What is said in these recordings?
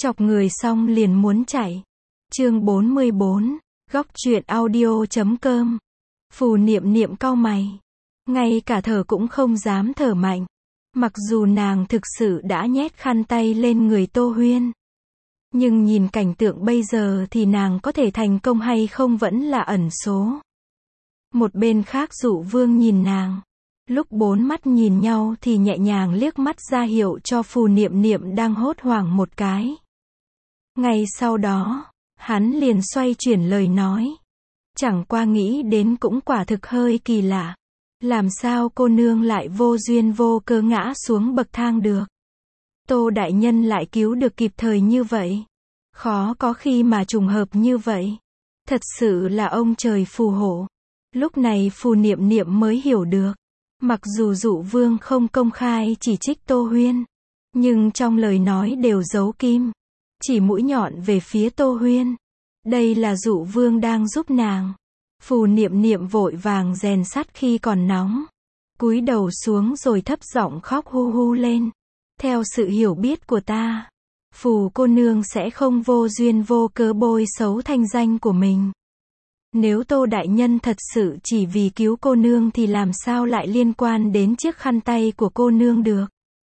Chọc người xong liền muốn chạy. Chương 44, góc truyện audio.com. Phù Niệm Niệm cau mày. Ngay cả thở cũng không dám thở mạnh. Mặc dù nàng thực sự đã nhét khăn tay lên người Tô Huyên. Nhưng nhìn cảnh tượng bây giờ thì nàng có thể thành công hay không vẫn là ẩn số. Một bên khác Dụ Vương nhìn nàng. Lúc bốn mắt nhìn nhau thì nhẹ nhàng liếc mắt ra hiệu cho Phù Niệm Niệm đang hốt hoảng một cái. Ngay sau đó, hắn liền xoay chuyển lời nói. Chẳng qua nghĩ đến cũng quả thực hơi kỳ lạ. Làm sao cô nương lại vô duyên vô cớ ngã xuống bậc thang được? Tô đại nhân lại cứu được kịp thời như vậy. Khó có khi mà trùng hợp như vậy. Thật sự là ông trời phù hộ. Lúc này Phù Niệm Niệm mới hiểu được. Mặc dù Dụ Vương không công khai chỉ trích Tô Huyên, nhưng trong lời nói đều giấu kim. Chỉ mũi nhọn về phía Tô Huyên. Đây là Dụ Vương đang giúp nàng. Phù Niệm Niệm vội vàng rèn sắt khi còn nóng. Cúi đầu xuống rồi thấp giọng khóc hu hu lên. Theo sự hiểu biết của ta, Phù cô nương sẽ không vô duyên vô cớ bôi xấu thanh danh của mình. Nếu Tô đại nhân thật sự chỉ vì cứu cô nương thì làm sao lại liên quan đến chiếc khăn tay của cô nương được?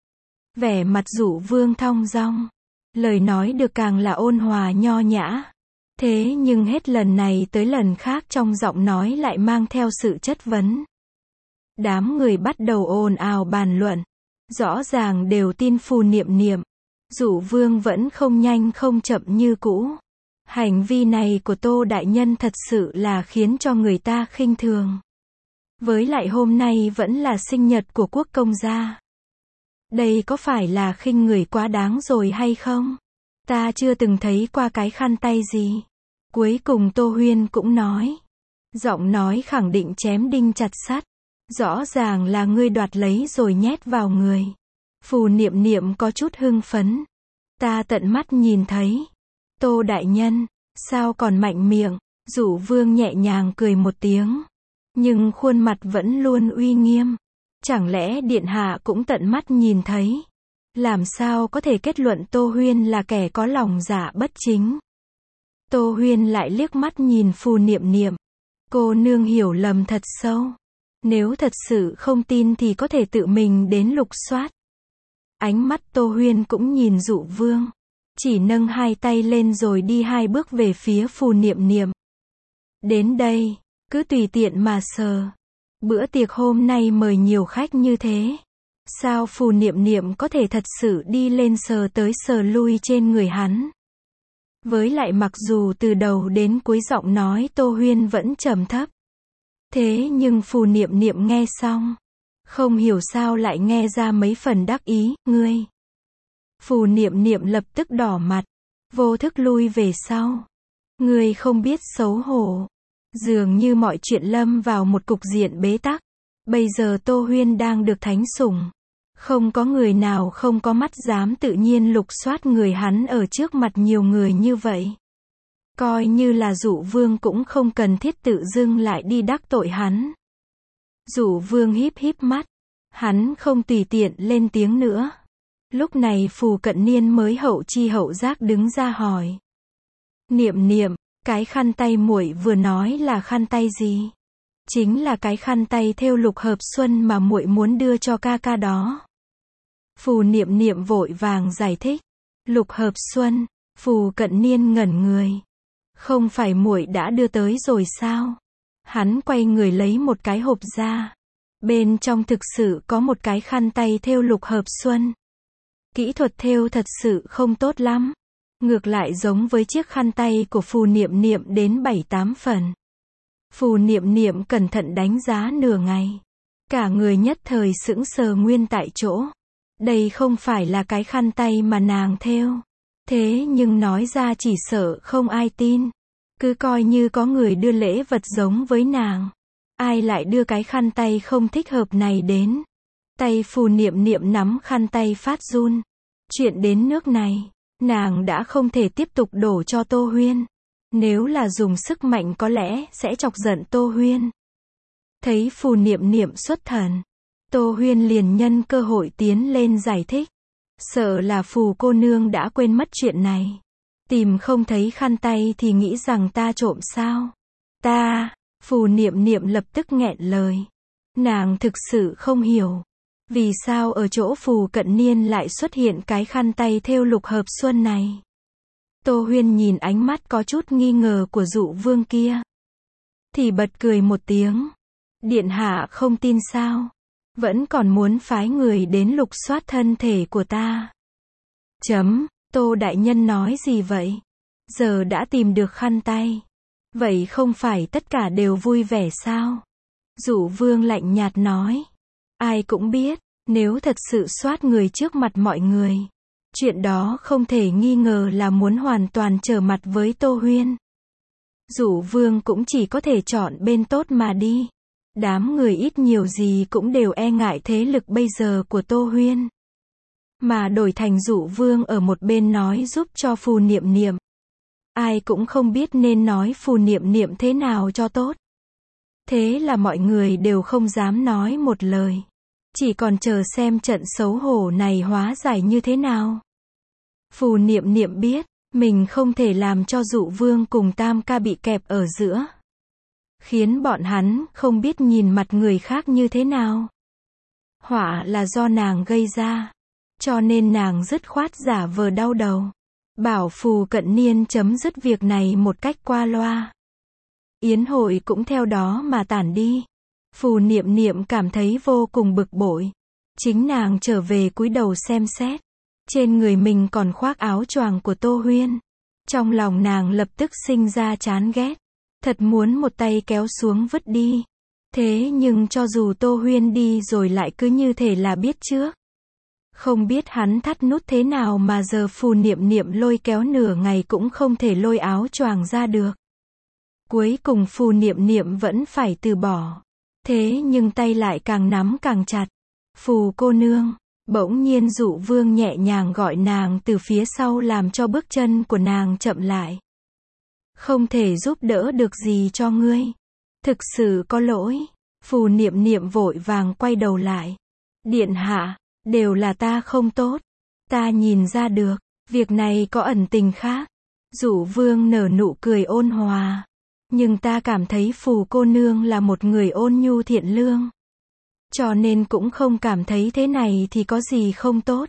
Vẻ mặt Dụ Vương thong dong. Lời nói được càng là ôn hòa nho nhã. Thế nhưng hết lần này tới lần khác trong giọng nói lại mang theo sự chất vấn. Đám người bắt đầu ồn ào bàn luận. Rõ ràng đều tin Phù Niệm Niệm. Dụ Vương vẫn không nhanh không chậm như cũ. Hành vi này của Tô đại nhân thật sự là khiến cho người ta khinh thường. Với lại hôm nay vẫn là sinh nhật của quốc công gia. Đây có phải là khinh người quá đáng rồi hay không? Ta chưa từng thấy qua cái khăn tay gì. Cuối cùng Tô Huyên cũng nói. Giọng nói khẳng định chém đinh chặt sắt. Rõ ràng là ngươi đoạt lấy rồi nhét vào người. Phù Niệm Niệm có chút hưng phấn. Ta tận mắt nhìn thấy. Tô đại nhân, sao còn mạnh miệng? Dụ Vương nhẹ nhàng cười một tiếng. Nhưng khuôn mặt vẫn luôn uy nghiêm. Chẳng lẽ điện hạ cũng tận mắt nhìn thấy? Làm sao có thể kết luận Tô Huyên là kẻ có lòng dạ bất chính? Tô Huyên lại liếc mắt nhìn Phù Niệm Niệm. Cô nương hiểu lầm thật sâu. Nếu thật sự không tin thì có thể tự mình đến lục soát. Ánh mắt Tô Huyên cũng nhìn Dụ Vương. Chỉ nâng hai tay lên rồi đi hai bước về phía Phù Niệm Niệm. Đến đây, cứ tùy tiện mà sờ. Bữa tiệc hôm nay mời nhiều khách như thế. Sao Phù Niệm Niệm có thể thật sự đi lên sờ tới sờ lui trên người hắn? Với lại mặc dù từ đầu đến cuối giọng nói Tô Huyên vẫn trầm thấp. Thế nhưng Phù Niệm Niệm nghe xong. Không hiểu sao lại nghe ra mấy phần đắc ý, ngươi. Phù Niệm Niệm lập tức đỏ mặt. Vô thức lui về sau. Ngươi không biết xấu hổ. Dường như mọi chuyện lâm vào một cục diện bế tắc. Bây giờ Tô Huyên đang được thánh sủng. Không có người nào không có mắt dám tự nhiên lục soát người hắn ở trước mặt nhiều người như vậy. Coi như là Dụ Vương cũng không cần thiết tự dưng lại đi đắc tội hắn. Dụ Vương híp híp mắt. Hắn không tùy tiện lên tiếng nữa. Lúc này Phù Cận Niên mới hậu chi hậu giác đứng ra hỏi. Niệm Niệm, cái khăn tay muội vừa nói là khăn tay gì? Chính là cái khăn tay thêu lục hợp xuân mà muội muốn đưa cho ca ca đó. Phù Niệm Niệm vội vàng giải thích. Lục hợp xuân? Phù Cận Niên ngẩn người. Không phải muội đã đưa tới rồi sao? Hắn quay người lấy một cái hộp ra. Bên trong thực sự có một cái khăn tay thêu lục hợp xuân. Kỹ thuật thêu thật sự không tốt lắm. Ngược lại giống với chiếc khăn tay của Phù Niệm Niệm đến 7-8 phần. Phù Niệm Niệm cẩn thận đánh giá nửa ngày. Cả người nhất thời sững sờ nguyên tại chỗ. Đây không phải là cái khăn tay mà nàng thêu. Thế nhưng nói ra chỉ sợ không ai tin. Cứ coi như có người đưa lễ vật giống với nàng. Ai lại đưa cái khăn tay không thích hợp này đến. Tay Phù Niệm Niệm nắm khăn tay phát run. Chuyện đến nước này, nàng đã không thể tiếp tục đổ cho Tô Huyên. Nếu là dùng sức mạnh có lẽ sẽ chọc giận Tô Huyên. Thấy Phù Niệm Niệm xuất thần, Tô Huyên liền nhân cơ hội tiến lên giải thích. Sợ là Phù cô nương đã quên mất chuyện này. Tìm không thấy khăn tay thì nghĩ rằng ta trộm sao? Ta, Phù Niệm Niệm lập tức nghẹn lời. Nàng thực sự không hiểu. Vì sao ở chỗ Phù Cận Niên lại xuất hiện cái khăn tay thêu lục hợp xuân này? Tô Huyên nhìn ánh mắt có chút nghi ngờ của Dụ Vương kia, thì bật cười một tiếng. Điện hạ không tin sao? Vẫn còn muốn phái người đến lục soát thân thể của ta. Tô đại nhân nói gì vậy? Giờ đã tìm được khăn tay. Vậy không phải tất cả đều vui vẻ sao? Dụ Vương lạnh nhạt nói. Ai cũng biết, nếu thật sự soát người trước mặt mọi người, chuyện đó không thể nghi ngờ là muốn hoàn toàn trở mặt với Tô Huyên. Dụ Vương cũng chỉ có thể chọn bên tốt mà đi. Đám người ít nhiều gì cũng đều e ngại thế lực bây giờ của Tô Huyên. Mà đổi thành Dụ Vương ở một bên nói giúp cho Phù Niệm Niệm. Ai cũng không biết nên nói Phù Niệm Niệm thế nào cho tốt. Thế là mọi người đều không dám nói một lời. Chỉ còn chờ xem trận xấu hổ này hóa giải như thế nào. Phù Niệm Niệm biết, mình không thể làm cho Dụ Vương cùng Tam Ca bị kẹp ở giữa. Khiến bọn hắn không biết nhìn mặt người khác như thế nào. Họa là do nàng gây ra. Cho nên nàng dứt khoát giả vờ đau đầu. Bảo Phù Cận Niên chấm dứt việc này một cách qua loa. Yến hội cũng theo đó mà tản đi. Phù Niệm Niệm cảm thấy vô cùng bực bội. Chính nàng trở về cúi đầu xem xét. Trên người mình còn khoác áo choàng của Tô Huyên. Trong lòng nàng lập tức sinh ra chán ghét. Thật muốn một tay kéo xuống vứt đi. Thế nhưng cho dù Tô Huyên đi rồi lại cứ như thể là biết trước. Không biết hắn thắt nút thế nào mà giờ Phù Niệm Niệm lôi kéo nửa ngày cũng không thể lôi áo choàng ra được. Cuối cùng Phù Niệm Niệm vẫn phải từ bỏ. Thế nhưng tay lại càng nắm càng chặt. Phù cô nương. Bỗng nhiên Dụ Vương nhẹ nhàng gọi nàng từ phía sau làm cho bước chân của nàng chậm lại. Không thể giúp đỡ được gì cho ngươi. Thực sự có lỗi. Phù Niệm Niệm vội vàng quay đầu lại. Điện hạ, đều là ta không tốt. Ta nhìn ra được, việc này có ẩn tình khác. Dụ Vương nở nụ cười ôn hòa. Nhưng ta cảm thấy Phù cô nương là một người ôn nhu thiện lương. Cho nên cũng không cảm thấy thế này thì có gì không tốt.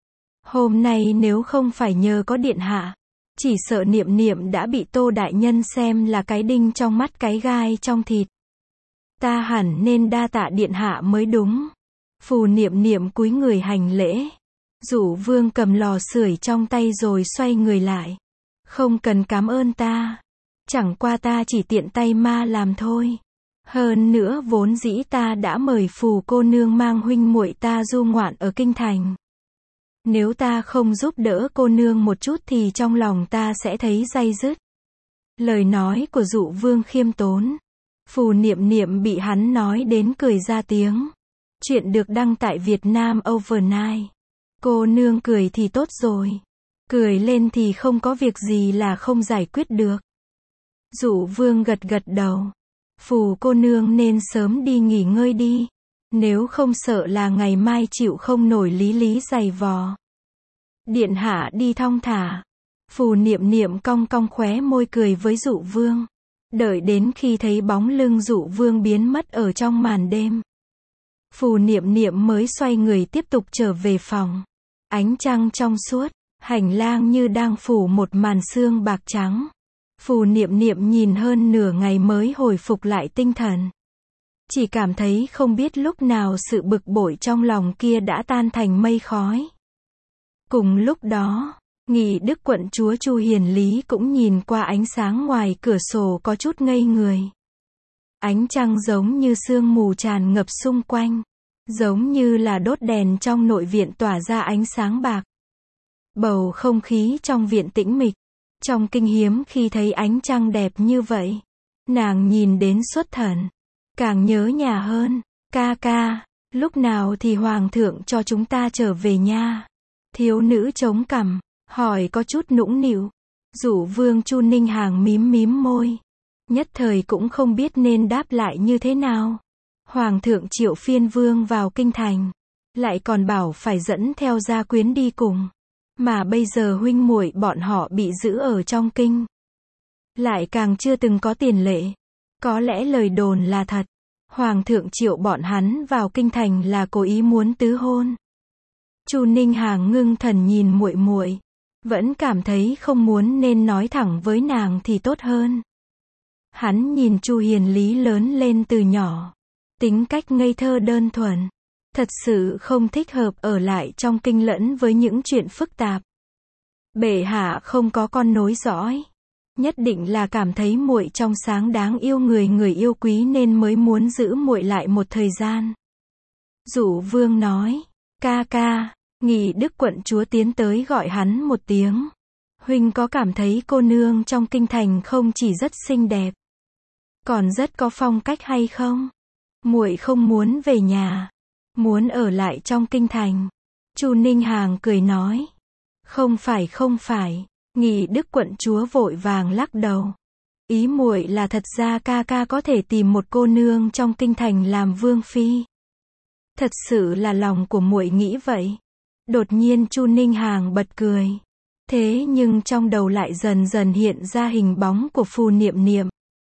Hôm nay nếu không phải nhờ có điện hạ, chỉ sợ Niệm Niệm đã bị Tô đại nhân xem là cái đinh trong mắt cái gai trong thịt. Ta hẳn nên đa tạ điện hạ mới đúng. Phù Niệm Niệm cúi người hành lễ. Dụ Vương cầm lò sưởi trong tay rồi xoay người lại. Không cần cảm ơn ta. Chẳng qua ta chỉ tiện tay ma làm thôi. Hơn nữa vốn dĩ ta đã mời Phù cô nương mang huynh muội ta du ngoạn ở kinh thành. Nếu ta không giúp đỡ cô nương một chút thì trong lòng ta sẽ thấy day dứt. Lời nói của Dụ Vương khiêm tốn. Phù Niệm Niệm bị hắn nói đến cười ra tiếng. Chuyện được đăng tại Vietnam Overnight. Cô nương cười thì tốt rồi. Cười lên thì không có việc gì là không giải quyết được. Dụ Vương gật gật đầu. Phù cô nương nên sớm đi nghỉ ngơi đi. Nếu không sợ là ngày mai chịu không nổi lý lý giày vò. Điện hạ đi thong thả. Phù Niệm Niệm cong cong khóe môi cười với Dụ Vương. Đợi đến khi thấy bóng lưng Dụ Vương biến mất ở trong màn đêm. Phù Niệm Niệm mới xoay người tiếp tục trở về phòng. Ánh trăng trong suốt, hành lang như đang phủ một màn sương bạc trắng. Phù Niệm Niệm nhìn hơn nửa ngày mới hồi phục lại tinh thần. Chỉ cảm thấy không biết lúc nào sự bực bội trong lòng kia đã tan thành mây khói. Cùng lúc đó, Nghị Đức quận chúa Chu Hiền Lý cũng nhìn qua ánh sáng ngoài cửa sổ có chút ngây người. Ánh trăng giống như sương mù tràn ngập xung quanh. Giống như là đốt đèn trong nội viện tỏa ra ánh sáng bạc. Bầu không khí trong viện tĩnh mịch. Trong kinh hiếm khi thấy ánh trăng đẹp như vậy. Nàng nhìn đến xuất thần. Càng nhớ nhà hơn. Ca ca, lúc nào thì hoàng thượng cho chúng ta trở về nha? Thiếu nữ chống cằm, hỏi có chút nũng nịu. Dụ Vương Chu Ninh Hàng mím mím môi. Nhất thời cũng không biết nên đáp lại như thế nào. Hoàng thượng triệu phiên vương vào kinh thành. lại còn bảo phải dẫn theo gia quyến đi cùng. Mà bây giờ huynh muội bọn họ bị giữ ở trong kinh. Lại càng chưa từng có tiền lệ. Có lẽ lời đồn là thật. Hoàng thượng triệu bọn hắn vào kinh thành là cố ý muốn tứ hôn. Chu Ninh Hàng ngưng thần nhìn muội muội, vẫn cảm thấy không muốn nên nói thẳng với nàng thì tốt hơn. Hắn nhìn Chu Hiền Lý lớn lên từ nhỏ, tính cách ngây thơ đơn thuần, thật sự không thích hợp ở lại trong kinh lẫn với những chuyện phức tạp. Bệ hạ không có con nối dõi, nhất định là cảm thấy muội trong sáng đáng yêu, người yêu quý nên mới muốn giữ muội lại một thời gian. Dụ Vương nói, ca ca. Nghị Đức quận chúa tiến tới gọi hắn một tiếng. Huynh có cảm thấy cô nương trong kinh thành không chỉ rất xinh đẹp, còn rất có phong cách hay không? Muội không muốn về nhà, muốn ở lại trong kinh thành. Chu Ninh Hàng cười nói, không phải. Nghị Đức quận chúa vội vàng lắc đầu. Ý muội là thật ra ca ca có thể tìm một cô nương trong kinh thành làm vương phi. Thật sự là lòng của muội nghĩ vậy. Đột nhiên Chu Ninh Hàng bật cười. Thế nhưng trong đầu lại dần dần hiện ra hình bóng của Phù Niệm Niệm.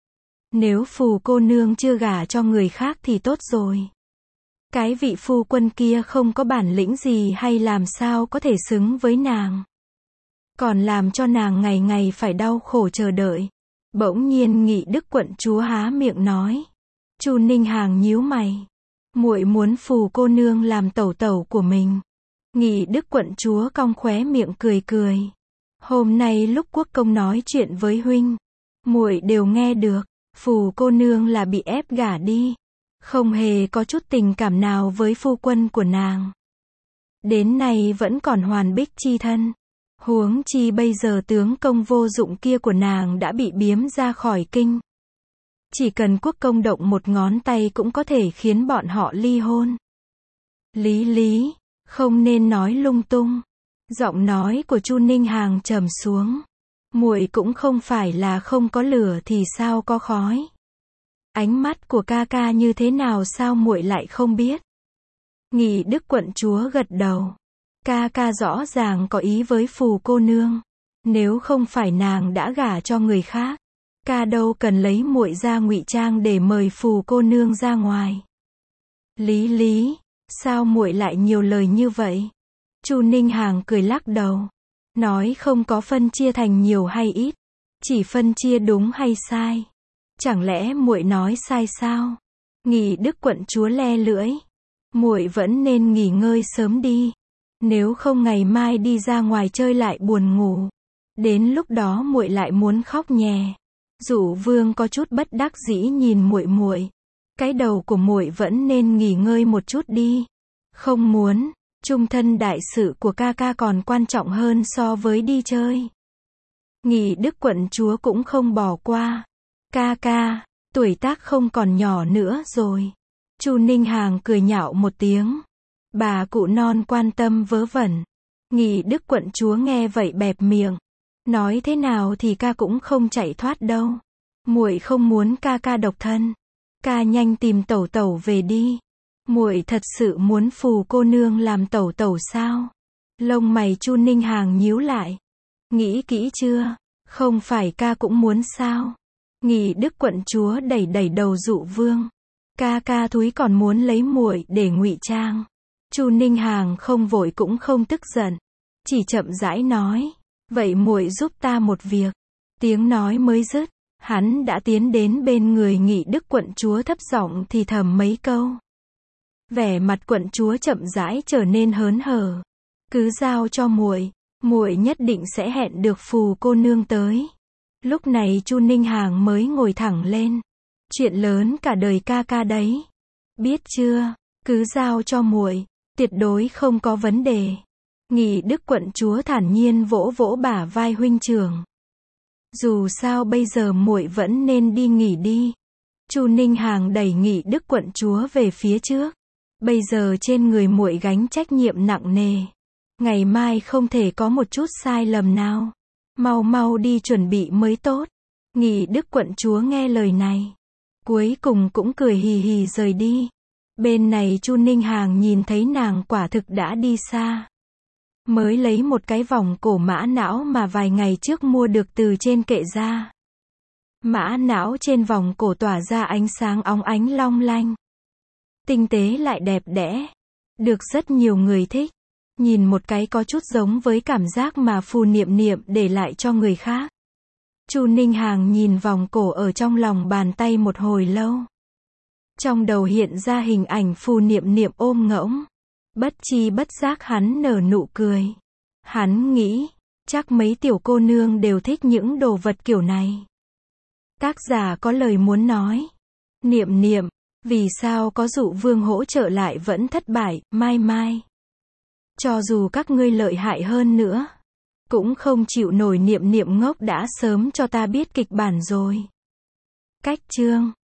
Nếu Phù cô nương chưa gả cho người khác thì tốt rồi. Cái vị phu quân kia không có bản lĩnh gì hay làm sao có thể xứng với nàng. Còn làm cho nàng ngày ngày phải đau khổ chờ đợi. Bỗng nhiên Nghị Đức quận chúa há miệng nói. Chu Ninh Hàng nhíu mày. Muội muốn Phù cô nương làm tẩu tẩu của mình. Nghị Đức quận chúa cong khóe miệng cười. Hôm nay lúc quốc công nói chuyện với huynh, muội đều nghe được. Phù cô nương là bị ép gả đi, không hề có chút tình cảm nào với phu quân của nàng. Đến nay vẫn còn hoàn bích chi thân. Huống chi bây giờ tướng công vô dụng kia của nàng đã bị biếm ra khỏi kinh. Chỉ cần quốc công động một ngón tay cũng có thể khiến bọn họ ly hôn. Lý, không nên nói lung tung. Giọng nói của Chu Ninh Hàng trầm xuống. Muội cũng không phải là không có lửa thì sao có khói. Ánh mắt của ca ca như thế nào sao muội lại không biết? Nghị Đức quận chúa gật đầu. Ca ca rõ ràng có ý với Phù cô nương. Nếu không phải nàng đã gả cho người khác, ca đâu cần lấy muội ra ngụy trang để mời Phù cô nương ra ngoài. Lý, sao muội lại nhiều lời như vậy? Chu Ninh Hàng cười lắc đầu, nói không có phân chia thành nhiều hay ít, chỉ phân chia đúng hay sai. Chẳng lẽ muội nói sai sao? Nghị Đức quận chúa le lưỡi, muội vẫn nên nghỉ ngơi sớm đi, nếu không ngày mai đi ra ngoài chơi lại buồn ngủ, đến lúc đó muội lại muốn khóc nhè. Dụ Vương có chút bất đắc dĩ nhìn muội, cái đầu của muội vẫn nên nghỉ ngơi một chút đi. Không muốn, trung thân đại sự của ca ca còn quan trọng hơn so với đi chơi. Nghị Đức quận chúa cũng không bỏ qua. Ca ca, tuổi tác không còn nhỏ nữa rồi. Chu Ninh Hàng cười nhạo một tiếng. Bà cụ non quan tâm vớ vẩn. Nghị Đức quận chúa nghe vậy bẹp miệng. Nói thế nào thì ca cũng không chạy thoát đâu. Muội không muốn ca ca độc thân. Ca nhanh tìm tẩu tẩu về đi. Muội thật sự muốn Phù cô nương làm tẩu tẩu sao? Lông mày Chu Ninh Hàng nhíu lại. Nghĩ kỹ chưa? Không phải ca cũng muốn sao? Nghị Đức quận chúa đẩy đầu Dụ Vương. Ca ca thúi còn muốn lấy muội để ngụy trang. Chu Ninh Hàng không vội cũng không tức giận, chỉ chậm rãi nói, vậy muội giúp ta một việc. Tiếng nói mới dứt, hắn đã tiến đến bên người Nghị Đức quận chúa thấp giọng thì thầm mấy câu. Vẻ mặt quận chúa chậm rãi trở nên hớn hở. Cứ giao cho muội, muội nhất định sẽ hẹn được Phù cô nương tới. Lúc này Chu Ninh Hàng mới ngồi thẳng lên. Chuyện lớn cả đời ca ca đấy. Biết chưa? Cứ giao cho muội, tuyệt đối không có vấn đề. Nghị Đức quận chúa thản nhiên vỗ vỗ bả vai huynh trưởng. Dù sao bây giờ muội vẫn nên đi nghỉ đi. Chu Ninh Hàng đẩy Nghị Đức quận chúa về phía trước. Bây giờ trên người muội gánh trách nhiệm nặng nề. Ngày mai không thể có một chút sai lầm nào. Mau đi chuẩn bị mới tốt. Nghị Đức quận chúa nghe lời này, cuối cùng cũng cười hì hì rời đi. Bên này Chu Ninh Hàng nhìn thấy nàng quả thực đã đi xa. Mới lấy một cái vòng cổ mã não mà vài ngày trước mua được từ trên kệ ra. Mã não trên vòng cổ tỏa ra ánh sáng óng ánh long lanh. Tinh tế lại đẹp đẽ. Được rất nhiều người thích. Nhìn một cái có chút giống với cảm giác mà Phù Niệm Niệm để lại cho người khác. Chu Ninh Hàng nhìn vòng cổ ở trong lòng bàn tay một hồi lâu. Trong đầu hiện ra hình ảnh Phù Niệm Niệm ôm ngỗng. Bất chi bất giác hắn nở nụ cười. Hắn nghĩ, chắc mấy tiểu cô nương đều thích những đồ vật kiểu này. Tác giả có lời muốn nói. Niệm Niệm, vì sao có dụ vương hỗ trợ lại vẫn thất bại, mai mai. Cho dù các ngươi lợi hại hơn nữa, cũng không chịu nổi Niệm Niệm ngốc đã sớm cho ta biết kịch bản rồi. Cách chương